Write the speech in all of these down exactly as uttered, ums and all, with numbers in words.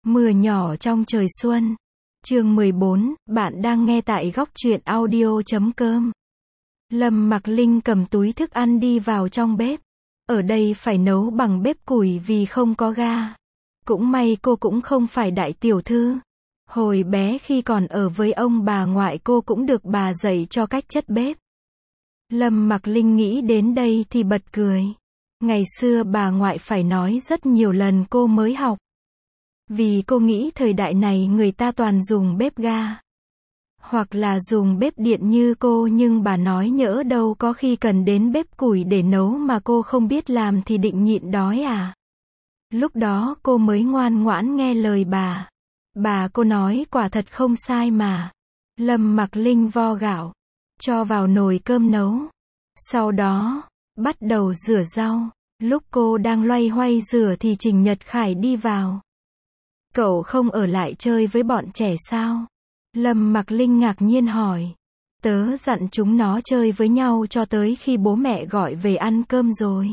Mưa nhỏ trong trời xuân. Chương mười bốn, bạn đang nghe tại góc truyện audio chấm com. Lâm Mặc Linh cầm túi thức ăn đi vào trong bếp. Ở đây phải nấu bằng bếp củi vì không có ga. Cũng may cô cũng không phải đại tiểu thư. Hồi bé khi còn ở với ông bà ngoại cô cũng được bà dạy cho cách chất bếp. Lâm Mặc Linh nghĩ đến đây thì bật cười. Ngày xưa bà ngoại phải nói rất nhiều lần cô mới học. Vì cô nghĩ thời đại này người ta toàn dùng bếp ga. Hoặc là dùng bếp điện như cô, nhưng bà nói nhỡ đâu có khi cần đến bếp củi để nấu mà cô không biết làm thì định nhịn đói à. Lúc đó cô mới ngoan ngoãn nghe lời bà. Bà cô nói quả thật không sai mà. Lâm Mặc Linh vo gạo, cho vào nồi cơm nấu. Sau đó, bắt đầu rửa rau. Lúc cô đang loay hoay rửa thì Trình Nhật Khải đi vào. Cậu không ở lại chơi với bọn trẻ sao? Lâm Mặc Linh ngạc nhiên hỏi. Tớ dặn chúng nó chơi với nhau cho tới khi bố mẹ gọi về ăn cơm rồi.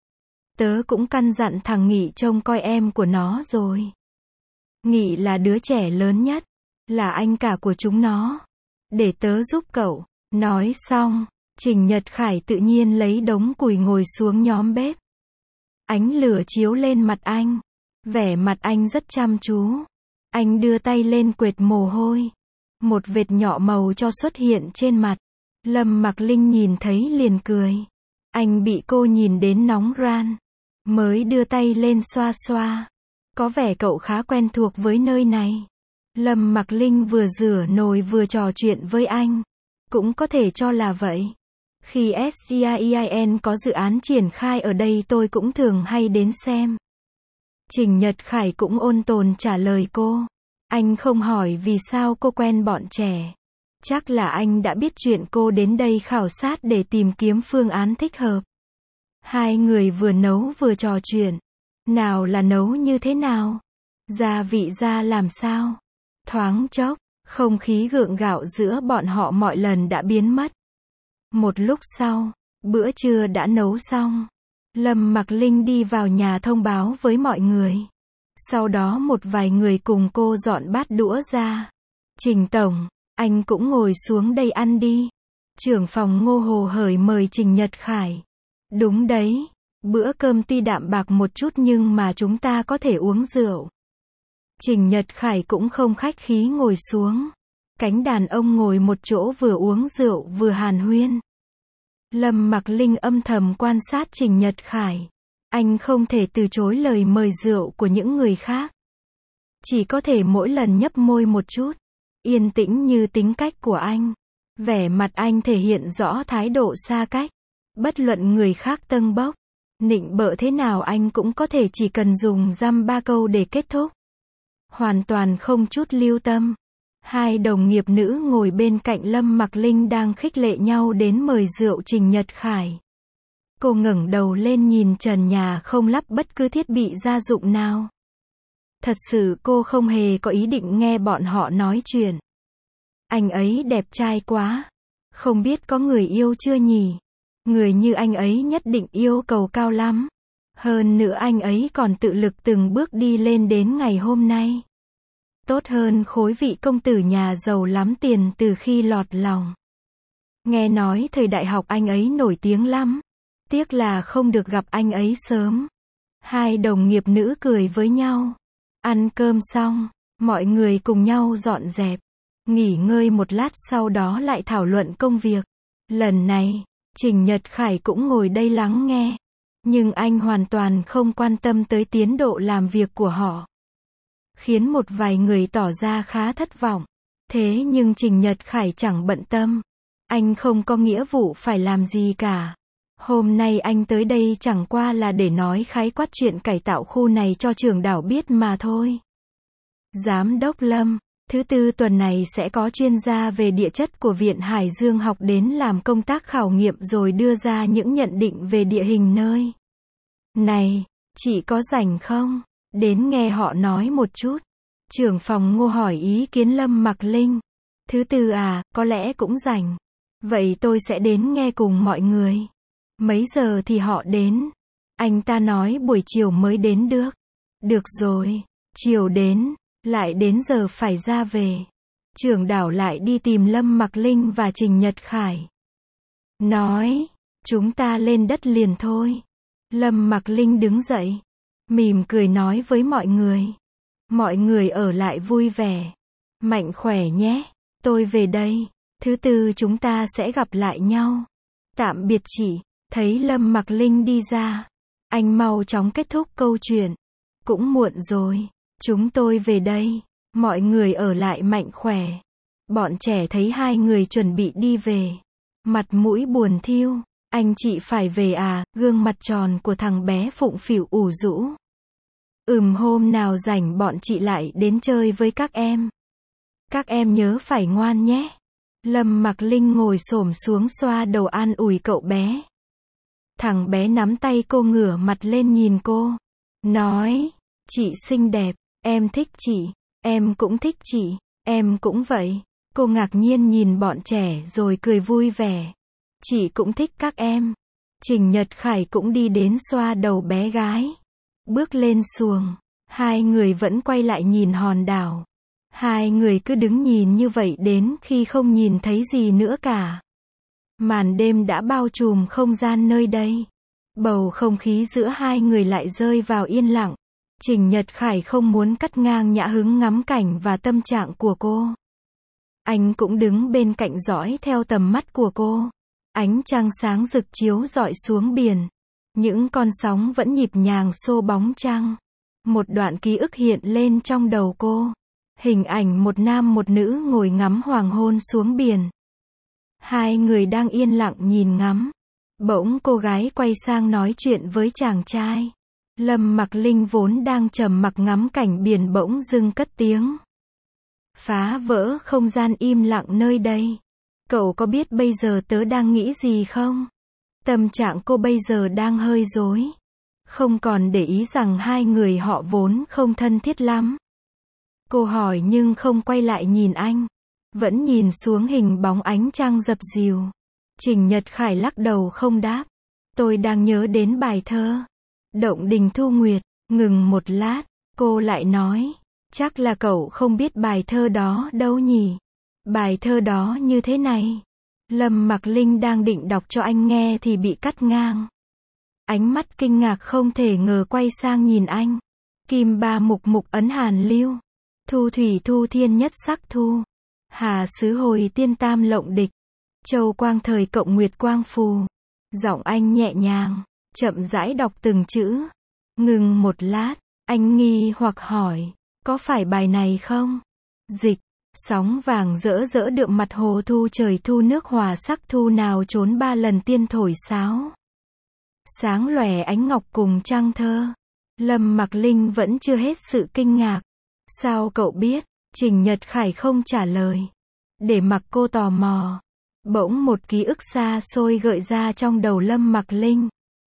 Tớ cũng căn dặn thằng Nghị trông coi em của nó rồi. Nghị là đứa trẻ lớn nhất, là anh cả của chúng nó. Để tớ giúp cậu. Nói xong, Trình Nhật Khải tự nhiên lấy đống củi ngồi xuống nhóm bếp. Ánh lửa chiếu lên mặt anh. Vẻ mặt anh rất chăm chú. Anh đưa tay lên quệt mồ hôi. Một vệt nhọ màu cho xuất hiện trên mặt. Lâm Mặc Linh nhìn thấy liền cười. Anh bị cô nhìn đến nóng ran. Mới đưa tay lên xoa xoa. Có vẻ cậu khá quen thuộc với nơi này. Lâm Mặc Linh vừa rửa nồi vừa trò chuyện với anh. Cũng có thể cho là vậy. Khi ét gi a i en có dự án triển khai ở đây tôi cũng thường hay đến xem. Trình Nhật Khải cũng ôn tồn trả lời cô. Anh không hỏi vì sao cô quen bọn trẻ. Chắc là anh đã biết chuyện cô đến đây khảo sát để tìm kiếm phương án thích hợp. Hai người vừa nấu vừa trò chuyện. Nào là nấu như thế nào? Gia vị ra làm sao? Thoáng chốc, không khí gượng gạo giữa bọn họ mọi lần đã biến mất. Một lúc sau, bữa trưa đã nấu xong. Lâm Mặc Linh đi vào nhà thông báo với mọi người. Sau đó một vài người cùng cô dọn bát đũa ra. Trình tổng, anh cũng ngồi xuống đây ăn đi. Trưởng phòng Ngô Hồ hởi mời Trình Nhật Khải. Đúng đấy, bữa cơm tuy đạm bạc một chút nhưng mà chúng ta có thể uống rượu. Trình Nhật Khải cũng không khách khí ngồi xuống. Cánh đàn ông ngồi một chỗ vừa uống rượu vừa hàn huyên. Lâm Mặc Linh âm thầm quan sát Trình Nhật Khải. Anh không thể từ chối lời mời rượu của những người khác. Chỉ có thể mỗi lần nhấp môi một chút. Yên tĩnh như tính cách của anh. Vẻ mặt anh thể hiện rõ thái độ xa cách. Bất luận người khác tâng bốc, nịnh bợ thế nào anh cũng có thể chỉ cần dùng dăm ba câu để kết thúc. Hoàn toàn không chút lưu tâm. Hai đồng nghiệp nữ ngồi bên cạnh Lâm Mặc Linh đang khích lệ nhau đến mời rượu Trình Nhật Khải. Cô ngẩng đầu lên nhìn trần nhà không lắp bất cứ thiết bị gia dụng nào. Thật sự cô không hề có ý định nghe bọn họ nói chuyện. Anh ấy đẹp trai quá. Không biết có người yêu chưa nhỉ? Người như anh ấy nhất định yêu cầu cao lắm. Hơn nữa anh ấy còn tự lực từng bước đi lên đến ngày hôm nay. Tốt hơn khối vị công tử nhà giàu lắm tiền từ khi lọt lòng. Nghe nói thời đại học anh ấy nổi tiếng lắm. Tiếc là không được gặp anh ấy sớm. Hai đồng nghiệp nữ cười với nhau. Ăn cơm xong, mọi người cùng nhau dọn dẹp. Nghỉ ngơi một lát sau đó lại thảo luận công việc. Lần này, Trình Nhật Khải cũng ngồi đây lắng nghe. Nhưng anh hoàn toàn không quan tâm tới tiến độ làm việc của họ. Khiến một vài người tỏ ra khá thất vọng. Thế nhưng Trình Nhật Khải chẳng bận tâm. Anh không có nghĩa vụ phải làm gì cả. Hôm nay anh tới đây chẳng qua là để nói khái quát chuyện cải tạo khu này cho trưởng đảo biết mà thôi. Giám đốc Lâm, thứ tư tuần này sẽ có chuyên gia về địa chất của Viện Hải Dương học đến làm công tác khảo nghiệm rồi đưa ra những nhận định về địa hình nơi này. Chị có rảnh không? Đến nghe họ nói một chút. Trưởng phòng Ngô hỏi ý kiến Lâm Mặc Linh. Thứ tư à, có lẽ cũng rảnh. Vậy tôi sẽ đến nghe cùng mọi người. Mấy giờ thì họ đến? Anh ta nói buổi chiều mới đến được. Được rồi, chiều đến. Lại đến giờ phải ra về. Trưởng đảo lại đi tìm Lâm Mặc Linh và Trình Nhật Khải. Nói, chúng ta lên đất liền thôi. Lâm Mặc Linh đứng dậy, mỉm cười nói với mọi người. Mọi người ở lại vui vẻ. Mạnh khỏe nhé, tôi về đây. Thứ tư chúng ta sẽ gặp lại nhau. Tạm biệt chị. Thấy Lâm Mặc Linh đi ra, anh mau chóng kết thúc câu chuyện. Cũng muộn rồi, chúng tôi về đây. Mọi người ở lại mạnh khỏe. Bọn trẻ thấy hai người chuẩn bị đi về, mặt mũi buồn thiu. Anh chị phải về à? Gương mặt tròn của thằng bé phụng phịu ủ rũ. Ừm, hôm nào rảnh bọn chị lại đến chơi với các em. Các em nhớ phải ngoan nhé. Lâm Mặc Linh ngồi xổm xuống xoa đầu an ủi cậu bé. Thằng bé nắm tay cô ngửa mặt lên nhìn cô. Nói, chị xinh đẹp, em thích chị, em cũng thích chị, em cũng vậy. Cô ngạc nhiên nhìn bọn trẻ rồi cười vui vẻ. Chị cũng thích các em. Trình Nhật Khải cũng đi đến xoa đầu bé gái. Bước lên xuồng, hai người vẫn quay lại nhìn hòn đảo. Hai người cứ đứng nhìn như vậy đến khi không nhìn thấy gì nữa cả. Màn đêm đã bao trùm không gian nơi đây. Bầu không khí giữa hai người lại rơi vào yên lặng. Trình Nhật Khải không muốn cắt ngang nhã hứng ngắm cảnh và tâm trạng của cô. Anh cũng đứng bên cạnh dõi theo tầm mắt của cô. Ánh trăng sáng rực chiếu rọi xuống biển. Những con sóng vẫn nhịp nhàng xô bóng trăng. Một đoạn ký ức hiện lên trong đầu cô. Hình ảnh một nam một nữ ngồi ngắm hoàng hôn xuống biển. Hai người đang yên lặng nhìn ngắm. Bỗng cô gái quay sang nói chuyện với chàng trai. Lâm Mặc Linh vốn đang trầm mặc ngắm cảnh biển bỗng dưng cất tiếng. Phá vỡ không gian im lặng nơi đây. Cậu có biết bây giờ tớ đang nghĩ gì không? Tâm trạng cô bây giờ đang hơi rối. Không còn để ý rằng hai người họ vốn không thân thiết lắm. Cô hỏi nhưng không quay lại nhìn anh. Vẫn nhìn xuống hình bóng ánh trăng dập dìu. Trình Nhật Khải lắc đầu không đáp. Tôi đang nhớ đến bài thơ Động Đình Thu Nguyệt. Ngừng một lát, cô lại nói. Chắc là cậu không biết bài thơ đó đâu nhỉ? Bài thơ đó như thế này. Lâm Mặc Linh đang định đọc cho anh nghe thì bị cắt ngang. Ánh mắt kinh ngạc không thể ngờ quay sang nhìn anh. Kim ba mục mục ấn hàn lưu. Thu thủy thu thiên nhất sắc thu. Hà sứ hồi tiên tam lộng địch. Châu quang thời cộng nguyệt quang phù. Giọng anh nhẹ nhàng, chậm rãi đọc từng chữ. Ngừng một lát, anh nghi hoặc hỏi. Có phải bài này không? Dịch. Sóng vàng rỡ rỡ đượm mặt hồ thu trời thu nước hòa sắc thu nào trốn ba lần tiên thổi sáo. Sáng lòe ánh ngọc cùng trăng thơ. Lâm Mặc Linh vẫn chưa hết sự kinh ngạc. Sao cậu biết? Trình Nhật Khải không trả lời. Để mặc cô tò mò. Bỗng một ký ức xa xôi gợi ra trong đầu Lâm Mặc Linh.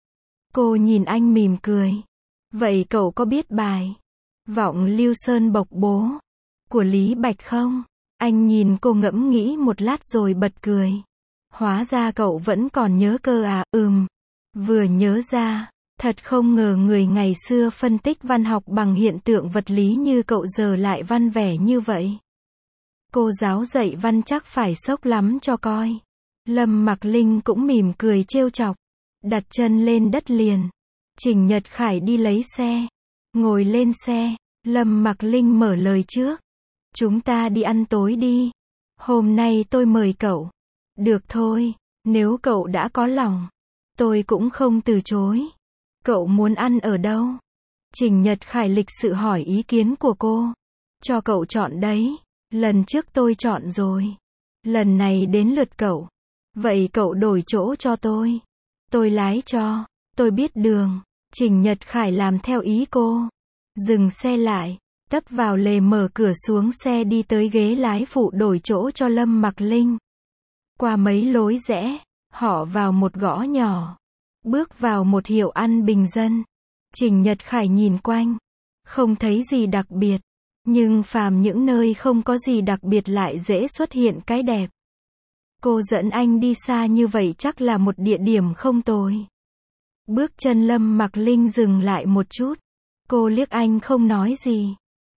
Cô nhìn anh mỉm cười. Vậy cậu có biết bài Vọng Lưu Sơn Bộc Bố của Lý Bạch không? Anh nhìn cô ngẫm nghĩ một lát rồi bật cười. Hóa ra cậu vẫn còn nhớ cơ à? Ừm. Vừa nhớ ra, thật không ngờ người ngày xưa phân tích văn học bằng hiện tượng vật lý như cậu giờ lại văn vẻ như vậy. Cô giáo dạy văn chắc phải sốc lắm cho coi. Lâm Mặc Linh cũng mỉm cười trêu chọc. Đặt chân lên đất liền. Trình Nhật Khải đi lấy xe. Ngồi lên xe, Lâm Mặc Linh mở lời trước. Chúng ta đi ăn tối đi. Hôm nay tôi mời cậu. Được thôi, nếu cậu đã có lòng. Tôi cũng không từ chối. Cậu muốn ăn ở đâu? Trình Nhật Khải lịch sự hỏi ý kiến của cô. Cho cậu chọn đấy. Lần trước tôi chọn rồi. Lần này đến lượt cậu. Vậy cậu đổi chỗ cho tôi. Tôi lái cho. Tôi biết đường. Trình Nhật Khải làm theo ý cô. Dừng xe lại. Tấp vào lề mở cửa xuống xe đi tới ghế lái phụ đổi chỗ cho Lâm Mặc Linh. Qua mấy lối rẽ, họ vào một gõ nhỏ. Bước vào một hiệu ăn bình dân. Trình Nhật Khải nhìn quanh. Không thấy gì đặc biệt. Nhưng phàm những nơi không có gì đặc biệt lại dễ xuất hiện cái đẹp. Cô dẫn anh đi xa như vậy chắc là một địa điểm không tồi. Bước chân Lâm Mặc Linh dừng lại một chút. Cô liếc anh không nói gì.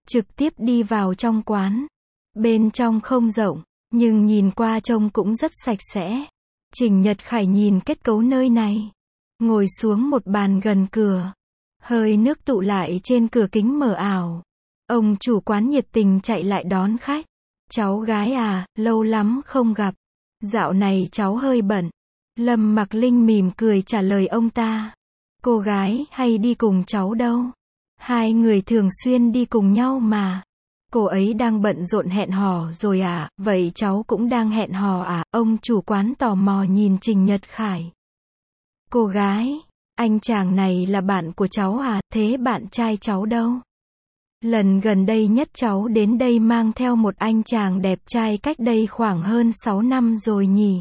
trực tiếp đi vào trong quán. Bên trong không rộng, nhưng nhìn qua trông cũng rất sạch sẽ. Trình Nhật Khải nhìn kết cấu nơi này. Ngồi xuống một bàn gần cửa. Hơi nước tụ lại trên cửa kính mờ ảo. Ông chủ quán nhiệt tình chạy lại đón khách. Cháu gái à, lâu lắm không gặp. Dạo này cháu hơi bận. Lâm Mặc Linh mỉm cười trả lời ông ta. Cô gái hay đi cùng cháu đâu? Hai người thường xuyên đi cùng nhau mà. Cô ấy đang bận rộn hẹn hò rồi à, vậy cháu cũng đang hẹn hò à? Ông chủ quán tò mò nhìn Trình Nhật Khải. Cô gái, anh chàng này là bạn của cháu à, thế bạn trai cháu đâu? Lần gần đây nhất cháu đến đây mang theo một anh chàng đẹp trai cách đây khoảng hơn sáu năm rồi nhỉ?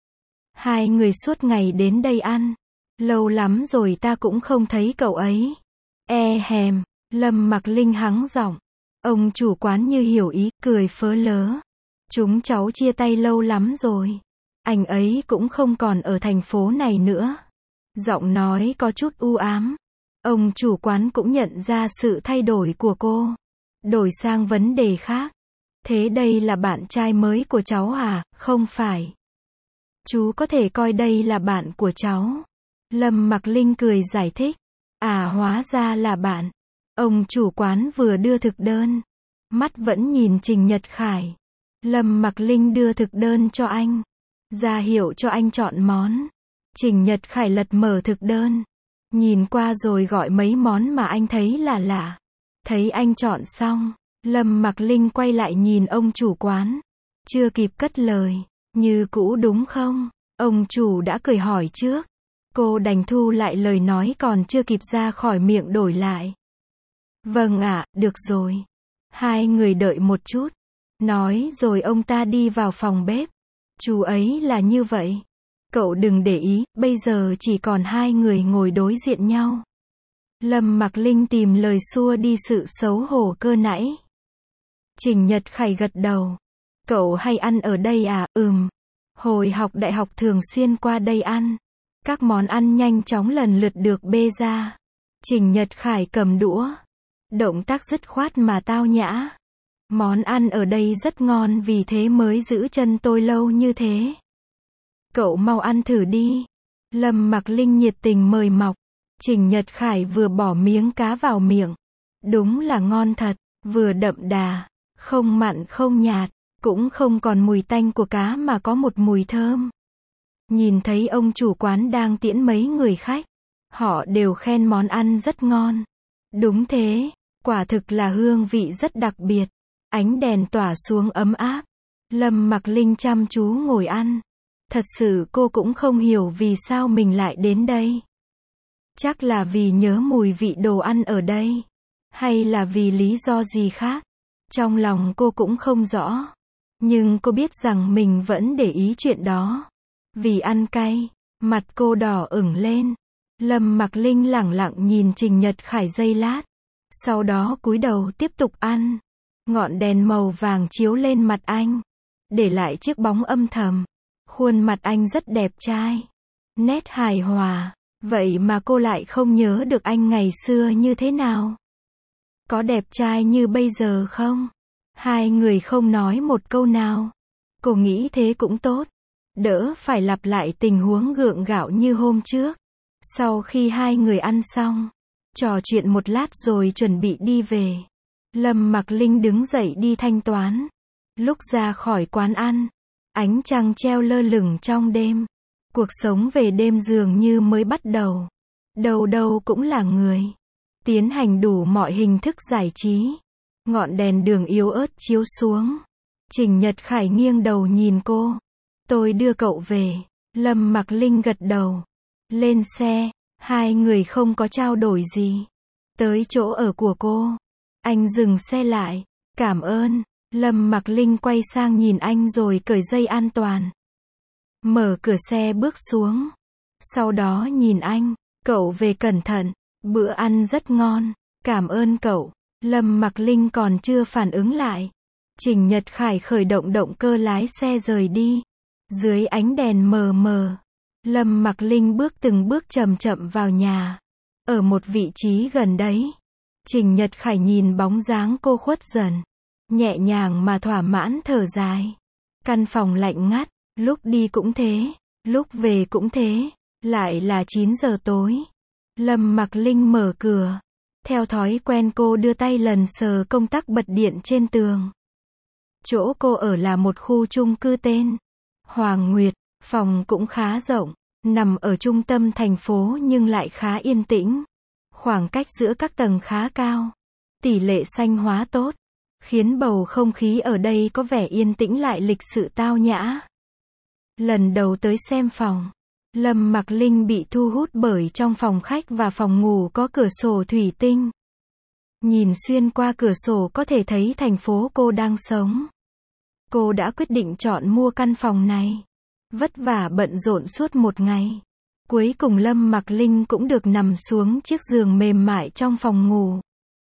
Hai người suốt ngày đến đây ăn. Lâu lắm rồi ta cũng không thấy cậu ấy. E hèm, Lâm Mặc Linh hắng giọng. Ông chủ quán như hiểu ý, cười phớ lớ. Chúng cháu chia tay lâu lắm rồi. Anh ấy cũng không còn ở thành phố này nữa. Giọng nói có chút u ám. Ông chủ quán cũng nhận ra sự thay đổi của cô. Đổi sang vấn đề khác. Thế đây là bạn trai mới của cháu à? Không phải. Chú có thể coi đây là bạn của cháu. Lâm Mặc Linh cười giải thích. À, hóa ra là bạn. Ông chủ quán vừa đưa thực đơn. Mắt vẫn nhìn Trình Nhật Khải. Lâm Mặc Linh đưa thực đơn cho anh. Ra hiệu cho anh chọn món. Trình Nhật Khải lật mở thực đơn. Nhìn qua rồi gọi mấy món mà anh thấy là lạ. Thấy anh chọn xong, Lâm Mặc Linh quay lại nhìn ông chủ quán. Chưa kịp cất lời. Như cũ đúng không? Ông chủ đã cười hỏi trước. Cô đành thu lại lời nói còn chưa kịp ra khỏi miệng đổi lại. Vâng ạ, được rồi. Hai người đợi một chút. Nói rồi ông ta đi vào phòng bếp. Chú ấy là như vậy. Cậu đừng để ý, bây giờ chỉ còn hai người ngồi đối diện nhau. Lâm Mặc Linh tìm lời xua đi sự xấu hổ cơ nãy. Trình Nhật Khải gật đầu. Cậu hay ăn ở đây à? Ừm. Hồi học đại học thường xuyên qua đây ăn. Các món ăn nhanh chóng lần lượt được bê ra. Trình Nhật Khải cầm đũa. Động tác dứt khoát mà tao nhã. Món ăn ở đây rất ngon vì thế mới giữ chân tôi lâu như thế. Cậu mau ăn thử đi. Lâm Mặc Linh nhiệt tình mời mọc. Trình Nhật Khải vừa bỏ miếng cá vào miệng. Đúng là ngon thật, vừa đậm đà, không mặn không nhạt, cũng không còn mùi tanh của cá mà có một mùi thơm. Nhìn thấy ông chủ quán đang tiễn mấy người khách. Họ đều khen món ăn rất ngon. Đúng thế, quả thực là hương vị rất đặc biệt. Ánh đèn tỏa xuống ấm áp. Lâm Mặc Linh chăm chú ngồi ăn. Thật sự cô cũng không hiểu vì sao mình lại đến đây. Chắc là vì nhớ mùi vị đồ ăn ở đây. Hay là vì lý do gì khác. Trong lòng cô cũng không rõ. Nhưng cô biết rằng mình vẫn để ý chuyện đó. Vì ăn cay, mặt cô đỏ ửng lên. Lâm Mặc Linh lẳng lặng nhìn Trình Nhật Khải giây lát. Sau đó cúi đầu tiếp tục ăn. Ngọn đèn màu vàng chiếu lên mặt anh. Để lại chiếc bóng âm thầm. Khuôn mặt anh rất đẹp trai. Nét hài hòa. Vậy mà cô lại không nhớ được anh ngày xưa như thế nào. Có đẹp trai như bây giờ không? Hai người không nói một câu nào. Cô nghĩ thế cũng tốt. Đỡ phải lặp lại tình huống gượng gạo như hôm trước. Sau khi hai người ăn xong, trò chuyện một lát rồi chuẩn bị đi về. Lâm Mặc Linh đứng dậy đi thanh toán. Lúc ra khỏi quán ăn, ánh trăng treo lơ lửng trong đêm. Cuộc sống về đêm dường như mới bắt đầu. Đâu đâu cũng là người. Tiến hành đủ mọi hình thức giải trí. Ngọn đèn đường yếu ớt chiếu xuống. Trình Nhật Khải nghiêng đầu nhìn cô. Tôi đưa cậu về. Lâm Mặc Linh gật đầu. Lên xe. Hai người không có trao đổi gì. Tới chỗ ở của cô. Anh dừng xe lại. Cảm ơn. Lâm Mặc Linh quay sang nhìn anh rồi cởi dây an toàn. Mở cửa xe bước xuống. Sau đó nhìn anh. Cậu về cẩn thận. Bữa ăn rất ngon. Cảm ơn cậu. Lâm Mặc Linh còn chưa phản ứng lại. Trình Nhật Khải khởi động động cơ lái xe rời đi. Dưới ánh đèn mờ mờ. Lâm Mặc Linh bước từng bước chậm chậm vào nhà. Ở một vị trí gần đấy. Trình Nhật Khải nhìn bóng dáng cô khuất dần. Nhẹ nhàng mà thỏa mãn thở dài. Căn phòng lạnh ngắt, lúc đi cũng thế, lúc về cũng thế, lại là chín giờ tối. Lâm Mặc Linh mở cửa. Theo thói quen cô đưa tay lần sờ công tắc bật điện trên tường. Chỗ cô ở là một khu chung cư tên Hoàng Nguyệt, phòng cũng khá rộng, nằm ở trung tâm thành phố nhưng lại khá yên tĩnh. Khoảng cách giữa các tầng khá cao, tỷ lệ xanh hóa tốt, khiến bầu không khí ở đây có vẻ yên tĩnh lại lịch sự tao nhã. Lần đầu tới xem phòng, Lâm Mặc Linh bị thu hút bởi trong phòng khách và phòng ngủ có cửa sổ thủy tinh. Nhìn xuyên qua cửa sổ có thể thấy thành phố cô đang sống. Cô đã quyết định chọn mua căn phòng này. Vất vả bận rộn suốt một ngày. Cuối cùng Lâm Mặc Linh cũng được nằm xuống chiếc giường mềm mại trong phòng ngủ.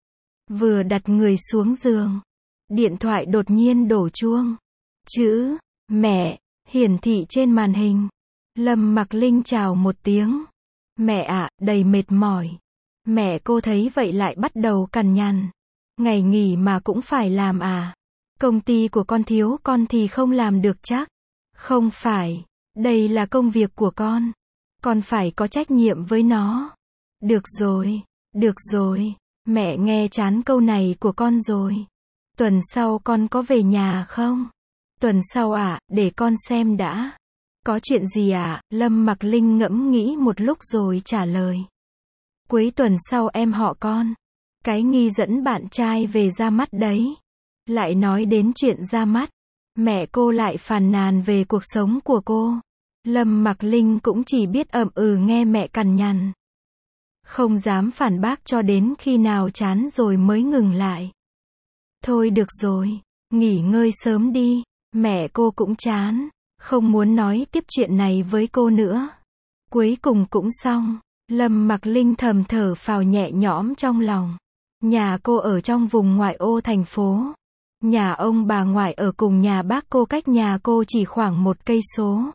Vừa đặt người xuống giường, điện thoại đột nhiên đổ chuông. Chữ mẹ hiển thị trên màn hình. Lâm Mặc Linh chào một tiếng. Mẹ ạ, đầy mệt mỏi. Mẹ cô thấy vậy lại bắt đầu cằn nhằn. Ngày nghỉ mà cũng phải làm à? Công ty của con thiếu con thì không làm được chắc. Không phải, đây là công việc của con. Con phải có trách nhiệm với nó. Được rồi, được rồi, mẹ nghe chán câu này của con rồi. Tuần sau con có về nhà không? Tuần sau à, để con xem đã. Có chuyện gì à? Lâm Mặc Linh ngẫm nghĩ một lúc rồi trả lời. Cuối tuần sau em họ con. Cái nghi dẫn bạn trai về ra mắt đấy. Lại nói đến chuyện ra mắt. Mẹ cô lại phàn nàn về cuộc sống của cô. Lâm Mặc Linh cũng chỉ biết ậm ừ nghe mẹ cằn nhằn. Không dám phản bác cho đến khi nào chán rồi mới ngừng lại. Thôi được rồi, nghỉ ngơi sớm đi. Mẹ cô cũng chán, không muốn nói tiếp chuyện này với cô nữa. Cuối cùng cũng xong. Lâm Mặc Linh thầm thở phào nhẹ nhõm trong lòng. Nhà cô ở trong vùng ngoại ô thành phố. Nhà ông bà ngoại ở cùng nhà bác cô cách nhà cô chỉ khoảng một cây số.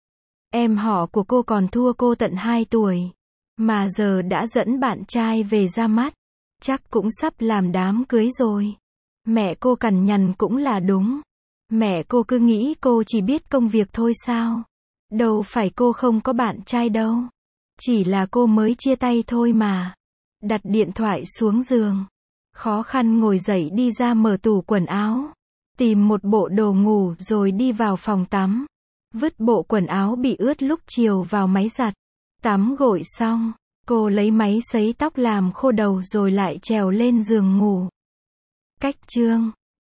Em họ của cô còn thua cô tận hai tuổi. Mà giờ đã dẫn bạn trai về ra mắt. Chắc cũng sắp làm đám cưới rồi. Mẹ cô cằn nhằn cũng là đúng. Mẹ cô cứ nghĩ cô chỉ biết công việc thôi sao? Đâu phải cô không có bạn trai đâu. Chỉ là cô mới chia tay thôi mà. Đặt điện thoại xuống giường. Khó khăn ngồi dậy đi ra mở tủ quần áo. Tìm một bộ đồ ngủ rồi đi vào phòng tắm. Vứt bộ quần áo bị ướt lúc chiều vào máy giặt. Tắm gội xong, cô lấy máy sấy tóc làm khô đầu rồi lại trèo lên giường ngủ. Cách chương